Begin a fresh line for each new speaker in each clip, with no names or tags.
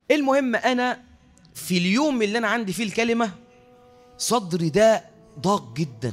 المهم أنا في اليوم اللي أنا عندي فيه الكلمة صدري ده ضاق جدا،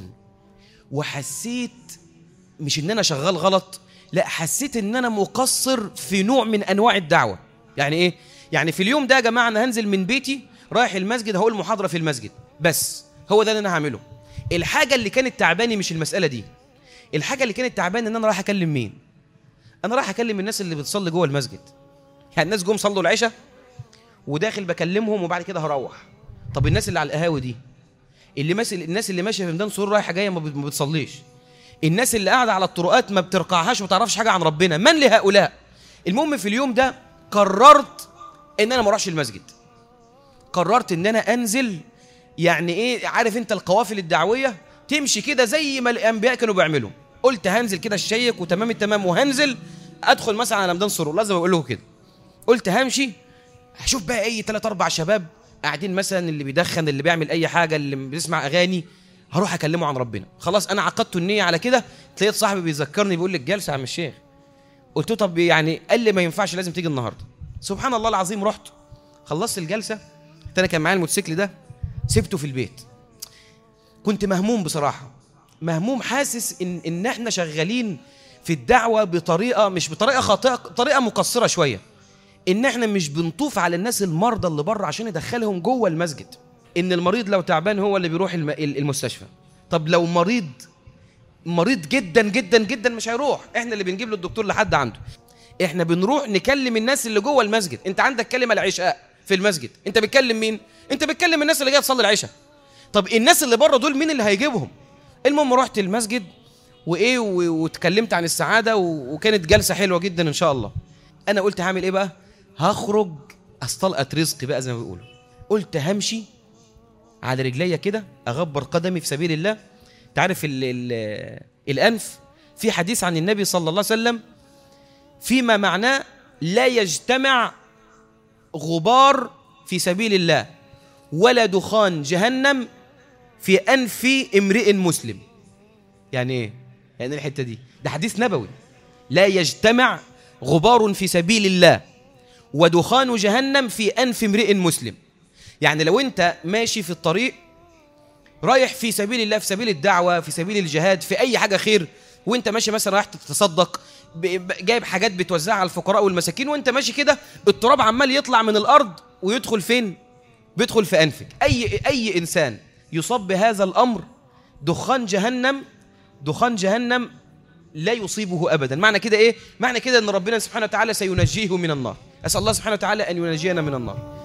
وحسيت مش إن أنا شغال غلط، لا، حسيت إن أنا مقصر في نوع من أنواع الدعوة. يعني إيه؟ يعني في اليوم ده يا جماعة أنا هنزل من بيتي رايح المسجد، هقول محاضرة في المسجد بس، هو ده اللي أنا هعمله. الحاجة اللي كانت تعباني مش المسألة دي، الحاجة اللي كانت تعباني إن أنا رايح أكلم مين؟ أنا رايح أكلم الناس اللي بتصلي جوه المسجد. يعني الناس جم صلوا العشاء وداخل بكلمهم وبعد كده هروح. طب الناس اللي على القهاوي دي، الناس اللي ماشيه في ميدان سرور رايحه جايه ما بتصليش، الناس اللي قاعده على الطرقات ما بترقعهاش وما تعرفش حاجه عن ربنا، من لهؤلاء؟ المهم في اليوم ده قررت ان انا ما اروحش المسجد، قررت ان انا انزل. يعني ايه، عارف انت القوافل الدعويه تمشي كده زي ما الانبياء كانوا بيعملوا. قلت هنزل كده الشيك وتمام التمام، وهنزل ادخل مثلا على ميدان سرور، لازم اقول له كده. قلت همشي هشوف بقى اي 3-4 شباب قاعدين مثلا، اللي بيدخن، اللي بيعمل اي حاجه، اللي بيسمع اغاني، هروح اكلمه عن ربنا. خلاص انا عقدت النيه على كده. لقيت صاحبي بيذكرني بيقول لي الجلسه يا عم الشيخ. قلت له طب يعني، قال لي ما ينفعش، لازم تيجي النهارده. سبحان الله العظيم، رحت خلصت الجلسه. انا كان معايا الموتوسيكل ده، سبته في البيت. كنت مهموم بصراحه، مهموم، حاسس ان احنا شغالين في الدعوه بطريقه، مش بطريقه خاطئه، طريقه مقصره شويه. ان احنا مش بنطوف على الناس المرضى اللي بره عشان ندخلهم جوه المسجد. ان المريض لو تعبان هو اللي بيروح المستشفى. طب لو مريض جدا جدا جدا مش هيروح، احنا اللي بنجيب له الدكتور لحد عنده. احنا بنروح نكلم الناس اللي جوه المسجد. انت عندك كلمه العشاء في المسجد، انت بتكلم مين؟ انت بتكلم الناس اللي جايه تصلي العشاء. طب الناس اللي بره دول مين اللي هيجيبهم؟ المهم رحت المسجد وايه واتكلمت عن السعاده، وكانت جلسه حلوه جدا ان شاء الله. انا قلت هعمل ايه بقى؟ هخرج استلقط رزقي بقى زي ما بيقولوا. قلت همشي على رجليا كده، اغبر قدمي في سبيل الله. تعرف الانف، في حديث عن النبي صلى الله عليه وسلم فيما معناه لا يجتمع غبار في سبيل الله ولا دخان جهنم في أنف امرئ مسلم. يعني ايه؟ يعني الحتة دي، ده حديث نبوي. لا يجتمع غبار في سبيل الله ودخان جهنم في أنف امرئ مسلم. يعني لو انت ماشي في الطريق رايح في سبيل الله، في سبيل الدعوة، في سبيل الجهاد، في أي حاجة خير، وانت ماشي مثلا رايح تتصدق، جايب حاجات بتوزعها على الفقراء والمساكين، وانت ماشي كده التراب عمال يطلع من الأرض ويدخل فين؟ بيدخل في أنفك. أي إنسان يصاب بهذا الأمر، دخان جهنم لا يصيبه أبدا. معنى كده إيه؟ معنى كده أن ربنا سبحانه وتعالى سينجيه من النار. أسأل الله سبحانه وتعالى أن ينجينا من النار.